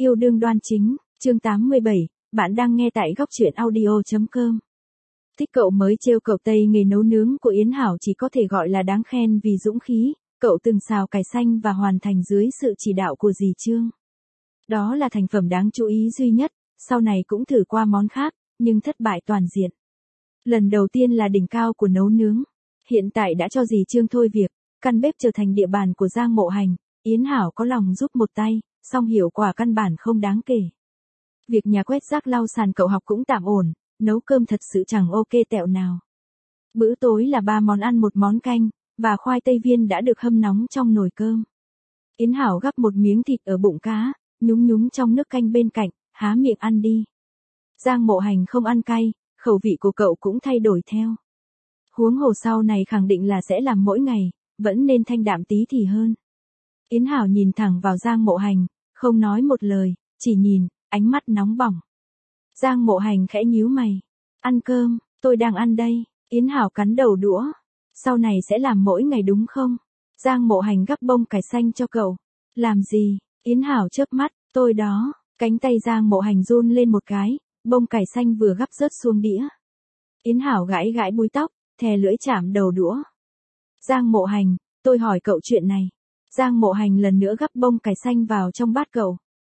Yêu đương đoan chính, chương 87, bạn đang nghe tại góc truyện audio.com. Thích cậu mới trêu cậu Tây nghề nấu nướng của Yến Hảo chỉ có thể gọi là đáng khen vì dũng khí, cậu từng xào cải xanh và hoàn thành dưới sự chỉ đạo của dì Trương. Đó là thành phẩm đáng chú ý duy nhất, sau này cũng thử qua món khác, nhưng thất bại toàn diện. Lần đầu tiên là đỉnh cao của nấu nướng, hiện tại đã cho dì Trương thôi việc, căn bếp trở thành địa bàn của Giang Mộ Hành, Yến Hảo có lòng giúp một tay, song hiệu quả căn bản không đáng kể. Việc nhà quét rác lau sàn cậu học cũng tạm ổn, nấu cơm thật sự chẳng ok tẹo nào. Bữa tối là 3 món ăn một món canh, và khoai tây viên đã được hâm nóng trong nồi cơm. Yến Hảo gắp một miếng thịt ở bụng cá, nhúng nhúng trong nước canh bên cạnh, há miệng ăn đi. Giang Mộ Hành không ăn cay, khẩu vị của cậu cũng thay đổi theo. Huống hồ sau này khẳng định là sẽ làm mỗi ngày, vẫn nên thanh đạm tí thì hơn. Yến Hảo nhìn thẳng vào Giang Mộ Hành, không nói một lời, chỉ nhìn, ánh mắt nóng bỏng. Giang Mộ Hành khẽ nhíu mày. Ăn cơm, tôi đang ăn đây. Yến Hảo cắn đầu đũa. Sau này sẽ làm mỗi ngày đúng không? Giang Mộ Hành gắp bông cải xanh cho cậu. Làm gì? Yến Hảo chớp mắt, tôi đó. Cánh tay Giang Mộ Hành run lên một cái, bông cải xanh vừa gắp rớt xuống đĩa. Yến Hảo gãi gãi búi tóc, thè lưỡi chạm đầu đũa. Giang Mộ Hành, tôi hỏi cậu chuyện này. Giang Mộ Hành lần nữa gắp bông cải xanh vào trong bát cậu.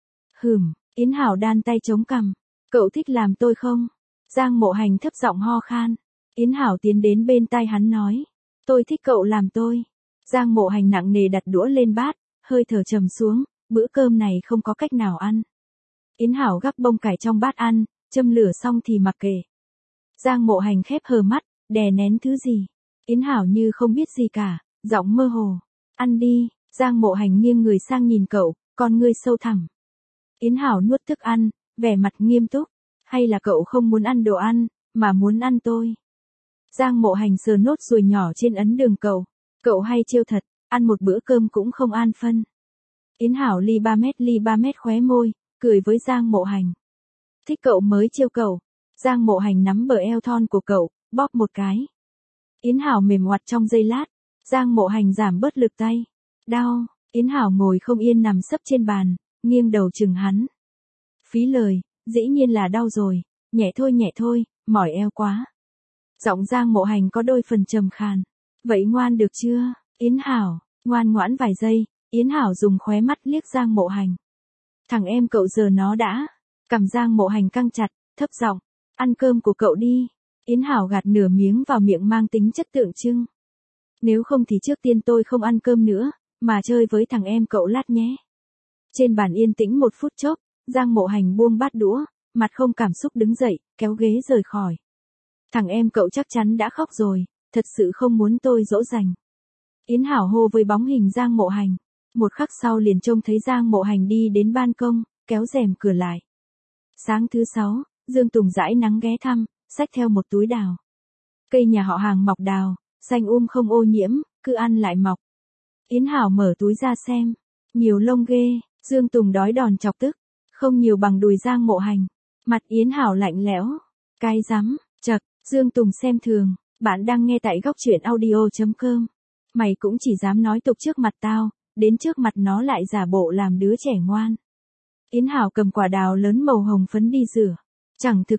Yến Hảo đan tay chống cằm. Cậu thích làm tôi không? Giang Mộ Hành thấp giọng ho khan. Yến Hảo tiến đến bên tai hắn nói. Tôi thích cậu làm tôi. Giang Mộ Hành nặng nề đặt đũa lên bát, hơi thở trầm xuống, bữa cơm này không có cách nào ăn. Yến Hảo gắp bông cải trong bát ăn, châm lửa xong thì mặc kệ. Giang Mộ Hành khép hờ mắt, đè nén thứ gì. Yến Hảo như không biết gì cả, giọng mơ hồ. Ăn đi. Giang Mộ Hành nghiêng người sang nhìn cậu, con ngươi sâu thẳm. Yến Hảo nuốt thức ăn, vẻ mặt nghiêm túc. Hay là cậu không muốn ăn đồ ăn, mà muốn ăn tôi? Giang Mộ Hành sờ nốt ruồi nhỏ trên ấn đường cậu. Cậu hay trêu thật, ăn một bữa cơm cũng không an phân. Yến Hảo ly 3 mét khóe môi, cười với Giang Mộ Hành. Thích cậu mới trêu cậu. Giang Mộ Hành nắm bờ eo thon của cậu, bóp một cái. Yến Hảo mềm oặt trong giây lát. Giang Mộ Hành giảm bớt lực tay. Đau. Yến Hảo ngồi không yên nằm sấp trên bàn, nghiêng đầu chừng hắn. Phí lời, dĩ nhiên là đau rồi, nhẹ thôi, mỏi eo quá. Giọng Giang Mộ Hành có đôi phần trầm khàn. Vậy ngoan được chưa, Yến Hảo? Ngoan ngoãn vài giây, Yến Hảo dùng khóe mắt liếc Giang Mộ Hành. Thằng em cậu giờ nó đã. Cằm Giang Mộ Hành căng chặt, thấp giọng. Ăn cơm của cậu đi. Yến Hảo gạt nửa miếng vào miệng mang tính chất tượng trưng. Nếu không thì trước tiên tôi không ăn cơm nữa, mà chơi với thằng em cậu lát nhé. Trên bàn yên tĩnh một phút chốc, Giang Mộ Hành buông bát đũa, mặt không cảm xúc đứng dậy, kéo ghế rời khỏi. Thằng em cậu chắc chắn đã khóc rồi, thật sự không muốn tôi dỗ dành. Yến Hảo hô với bóng hình Giang Mộ Hành. Một khắc sau liền trông thấy Giang Mộ Hành đi đến ban công, kéo rèm cửa lại. Sáng thứ 6, Dương Tùng dãi nắng ghé thăm, xách theo một túi đào. Cây nhà họ Hàng mọc đào, xanh không ô nhiễm, cứ ăn lại mọc. Yến Hảo mở túi ra xem. Nhiều lông ghê. Dương Tùng đói đòn chọc tức. Không nhiều bằng đùi Giang Mộ Hành. Mặt Yến Hảo lạnh lẽo. Cái rắm. Chật. Dương Tùng xem thường. Bạn đang nghe tại góc truyện audio.com. Mày cũng chỉ dám nói tục trước mặt tao, đến trước mặt nó lại giả bộ làm đứa trẻ ngoan. Yến Hảo cầm quả đào lớn màu hồng phấn đi rửa. Chẳng thực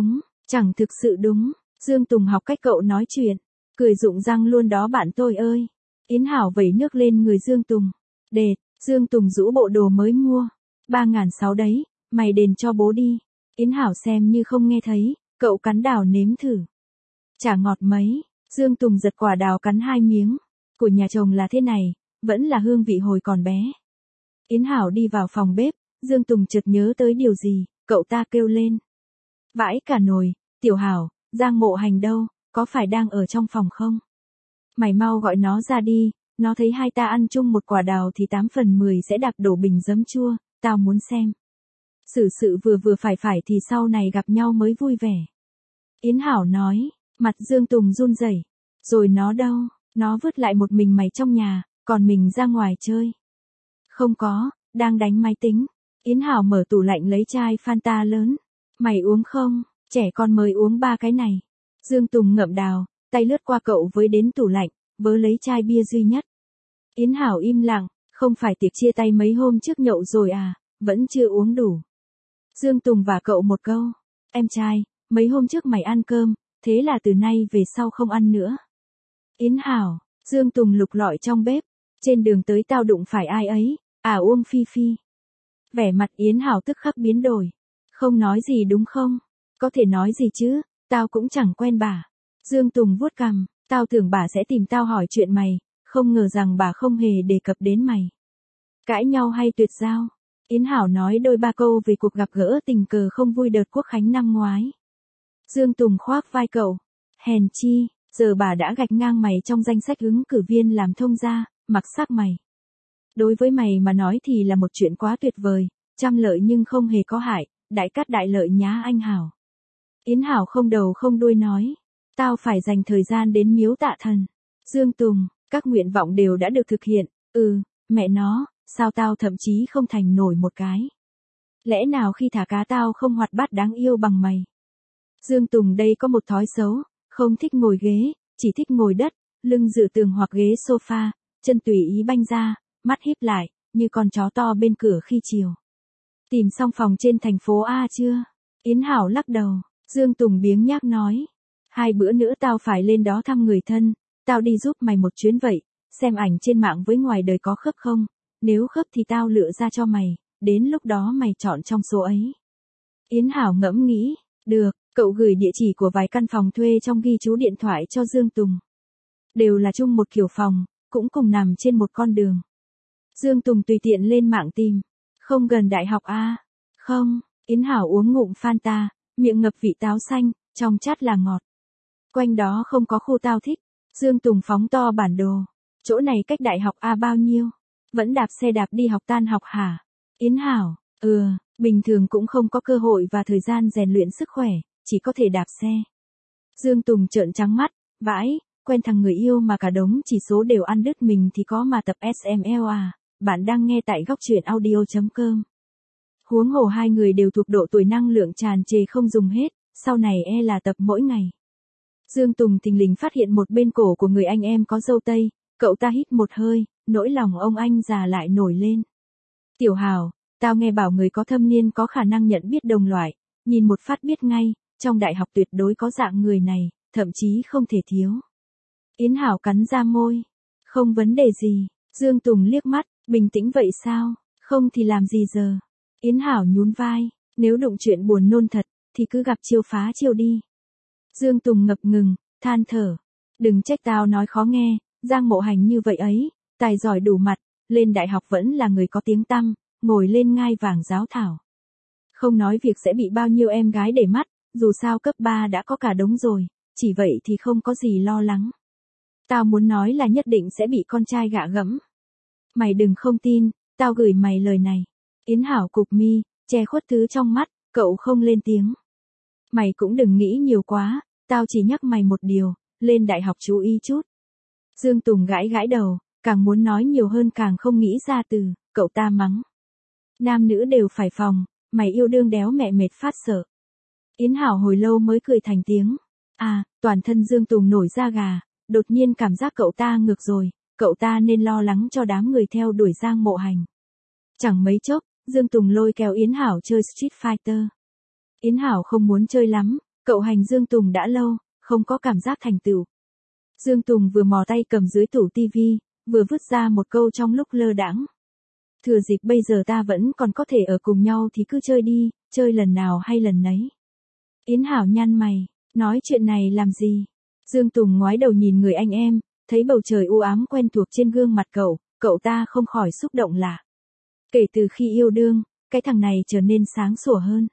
sự đúng. Dương Tùng học cách cậu nói chuyện. Cười rụng răng luôn đó bạn tôi ơi. Yến Hảo vẩy nước lên người Dương Tùng. Đệt. Dương Tùng rũ bộ đồ mới mua. 3.600 đấy, mày đền cho bố đi. Yến Hảo xem như không nghe thấy, cậu cắn đào nếm thử. Chả ngọt mấy. Dương Tùng giật quả đào cắn 2 miếng. Của nhà chồng là thế này, vẫn là hương vị hồi còn bé. Yến Hảo đi vào phòng bếp, Dương Tùng chợt nhớ tới điều gì, cậu ta kêu lên. Vãi cả nồi, Tiểu Hảo, Giang Mộ Hành đâu, có phải đang ở trong phòng không? Mày mau gọi nó ra đi, nó thấy hai ta ăn chung một quả đào thì 8 phần 10 sẽ đạp đổ bình giấm chua, tao muốn xem. Xử sự vừa phải thì sau này gặp nhau mới vui vẻ. Yến Hảo nói, mặt Dương Tùng run rẩy. Rồi nó đâu, nó vứt lại một mình mày trong nhà, còn mình ra ngoài chơi. Không có, đang đánh máy tính. Yến Hảo mở tủ lạnh lấy chai Fanta lớn. Mày uống không, trẻ con mới uống 3 cái này. Dương Tùng ngậm đào, tay lướt qua cậu với đến tủ lạnh, vớ lấy chai bia duy nhất. Yến Hảo im lặng, không phải tiệc chia tay mấy hôm trước nhậu rồi à, vẫn chưa uống đủ. Dương Tùng và cậu một câu. Em trai, mấy hôm trước mày ăn cơm, thế là từ nay về sau không ăn nữa. Yến Hảo, Dương Tùng lục lọi trong bếp. Trên đường tới tao đụng phải ai ấy, Uông Phi Phi. Vẻ mặt Yến Hảo tức khắc biến đổi. Không nói gì đúng không? Có thể nói gì chứ, tao cũng chẳng quen bà. Dương Tùng vuốt cằm, tao tưởng bà sẽ tìm tao hỏi chuyện mày, không ngờ rằng bà không hề đề cập đến mày. Cãi nhau hay tuyệt giao? Yến Hảo nói đôi ba câu về cuộc gặp gỡ tình cờ không vui đợt Quốc khánh năm ngoái. Dương Tùng khoác vai cậu. Hèn chi, giờ bà đã gạch ngang mày trong danh sách ứng cử viên làm thông gia, mặc sắc mày. Đối với mày mà nói thì là một chuyện quá tuyệt vời, trăm lợi nhưng không hề có hại, đại cát đại lợi nhá anh Hảo. Yến Hảo không đầu không đuôi nói. Tao phải dành thời gian đến miếu Tạ Thần. Dương Tùng, các nguyện vọng đều đã được thực hiện. Mẹ nó, sao tao thậm chí không thành nổi một cái. Lẽ nào khi thả cá tao không hoạt bát đáng yêu bằng mày. Dương Tùng đây có một thói xấu, không thích ngồi ghế, chỉ thích ngồi đất, lưng dựa tường hoặc ghế sofa, chân tùy ý banh ra, mắt híp lại, như con chó to bên cửa khi chiều. Tìm xong phòng trên thành phố A chưa? Yến Hảo lắc đầu. Dương Tùng biếng nhác nói. 2 bữa nữa tao phải lên đó thăm người thân, tao đi giúp mày một chuyến vậy, xem ảnh trên mạng với ngoài đời có khớp không, nếu khớp thì tao lựa ra cho mày, đến lúc đó mày chọn trong số ấy. Yến Hảo ngẫm nghĩ, được, cậu gửi địa chỉ của vài căn phòng thuê trong ghi chú điện thoại cho Dương Tùng. Đều là chung một kiểu phòng, cũng cùng nằm trên một con đường. Dương Tùng tùy tiện lên mạng tìm, không gần đại học à? Không, Yến Hảo uống ngụm Fanta, miệng ngập vị táo xanh, trong chát là ngọt. Quanh đó không có khu tao thích. Dương Tùng phóng to bản đồ. Chỗ này cách đại học A bao nhiêu? Vẫn đạp xe đạp đi học tan học hả? Yến Hảo, bình thường cũng không có cơ hội và thời gian rèn luyện sức khỏe, chỉ có thể đạp xe. Dương Tùng trợn trắng mắt, vãi, quen thằng người yêu mà cả đống chỉ số đều ăn đứt mình thì có mà tập SML à? Bạn đang nghe tại góc truyện audio.com. Huống hồ hai người đều thuộc độ tuổi năng lượng tràn trề không dùng hết, sau này là tập mỗi ngày. Dương Tùng thình lình phát hiện một bên cổ của người anh em có râu tây, cậu ta hít một hơi, nỗi lòng ông anh già lại nổi lên. Tiểu Hảo, tao nghe bảo người có thâm niên có khả năng nhận biết đồng loại, nhìn một phát biết ngay, trong đại học tuyệt đối có dạng người này, thậm chí không thể thiếu. Yến Hảo cắn ra môi. Không vấn đề gì. Dương Tùng liếc mắt, bình tĩnh vậy sao, không thì làm gì giờ. Yến Hảo nhún vai, nếu đụng chuyện buồn nôn thật, thì cứ gặp chiêu phá chiêu đi. Dương Tùng ngập ngừng, than thở. Đừng trách tao nói khó nghe, Giang Mộ Hành như vậy ấy, tài giỏi đủ mặt, lên đại học vẫn là người có tiếng tăm, ngồi lên ngai vàng giáo thảo. Không nói việc sẽ bị bao nhiêu em gái để mắt, dù sao cấp 3 đã có cả đống rồi, chỉ vậy thì không có gì lo lắng. Tao muốn nói là nhất định sẽ bị con trai gạ gẫm. Mày đừng không tin, tao gửi mày lời này. Yến Hảo cụp mi, che khuất thứ trong mắt, cậu không lên tiếng. Mày cũng đừng nghĩ nhiều quá, tao chỉ nhắc mày một điều, lên đại học chú ý chút. Dương Tùng gãi gãi đầu, càng muốn nói nhiều hơn càng không nghĩ ra từ, cậu ta mắng. Nam nữ đều phải phòng, mày yêu đương đéo mẹ mệt phát sợ. Yến Hảo hồi lâu mới cười thành tiếng. Toàn thân Dương Tùng nổi da gà, đột nhiên cảm giác cậu ta ngược rồi, cậu ta nên lo lắng cho đám người theo đuổi Giang Mộ Hành. Chẳng mấy chốc, Dương Tùng lôi kéo Yến Hảo chơi Street Fighter. Yến Hảo không muốn chơi lắm, cậu hành Dương Tùng đã lâu, không có cảm giác thành tựu. Dương Tùng vừa mò tay cầm dưới tủ tivi, vừa vứt ra một câu trong lúc lơ đãng. Thừa dịp bây giờ ta vẫn còn có thể ở cùng nhau thì cứ chơi đi, chơi lần nào hay lần nấy. Yến Hảo nhăn mày, nói chuyện này làm gì? Dương Tùng ngoái đầu nhìn người anh em, thấy bầu trời u ám quen thuộc trên gương mặt cậu ta không khỏi xúc động lạ. Kể từ khi yêu đương, cái thằng này trở nên sáng sủa hơn.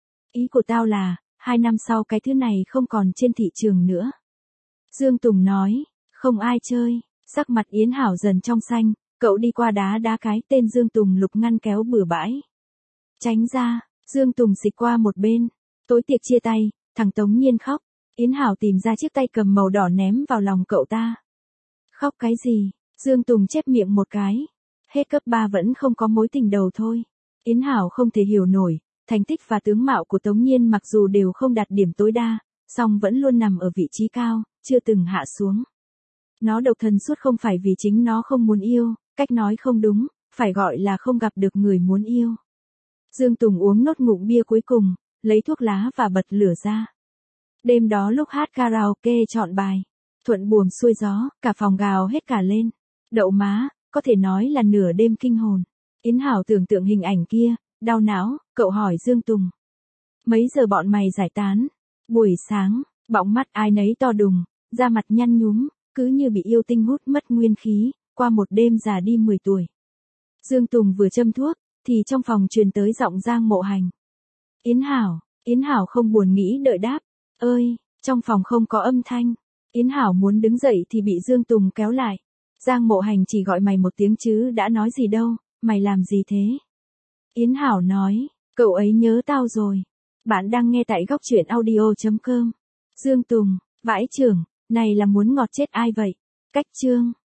Ý của tao là, 2 năm sau cái thứ này không còn trên thị trường nữa. Dương Tùng nói, không ai chơi, sắc mặt Yến Hảo dần trong xanh, cậu đi qua đá cái tên Dương Tùng lục ngăn kéo bừa bãi. Tránh ra, Dương Tùng xịt qua một bên, tối tiệc chia tay, thằng Tống Nhiên khóc, Yến Hảo tìm ra chiếc tay cầm màu đỏ ném vào lòng cậu ta. Khóc cái gì? Dương Tùng chép miệng một cái. Hết cấp 3 vẫn không có mối tình đầu thôi. Yến Hảo không thể hiểu nổi, thành tích và tướng mạo của Tống Nhiên mặc dù đều không đạt điểm tối đa, song vẫn luôn nằm ở vị trí cao, chưa từng hạ xuống. Nó độc thân suốt không phải vì chính nó không muốn yêu, cách nói không đúng, phải gọi là không gặp được người muốn yêu. Dương Tùng uống nốt ngụm bia cuối cùng, lấy thuốc lá và bật lửa ra. Đêm đó lúc hát karaoke chọn bài, thuận buồm xuôi gió, cả phòng gào hết cả lên. Đậu má, có thể nói là nửa đêm kinh hồn. Yến Hảo tưởng tượng hình ảnh kia, đau não, cậu hỏi Dương Tùng. Mấy giờ bọn mày giải tán? Buổi sáng, bỗng mắt ai nấy to đùng, da mặt nhăn nhúm, cứ như bị yêu tinh hút mất nguyên khí, qua một đêm già đi 10 tuổi. Dương Tùng vừa châm thuốc, thì trong phòng truyền tới giọng Giang Mộ Hành. Yến Hảo không buồn nghĩ đợi đáp. Ơi, trong phòng không có âm thanh. Yến Hảo muốn đứng dậy thì bị Dương Tùng kéo lại. Giang Mộ Hành chỉ gọi mày một tiếng chứ đã nói gì đâu, mày làm gì thế? Yến Hảo nói, cậu ấy nhớ tao rồi. Bạn đang nghe tại góc truyện audio.com. Dương Tùng, vãi chưởng, này là muốn ngọt chết ai vậy? Cách chương.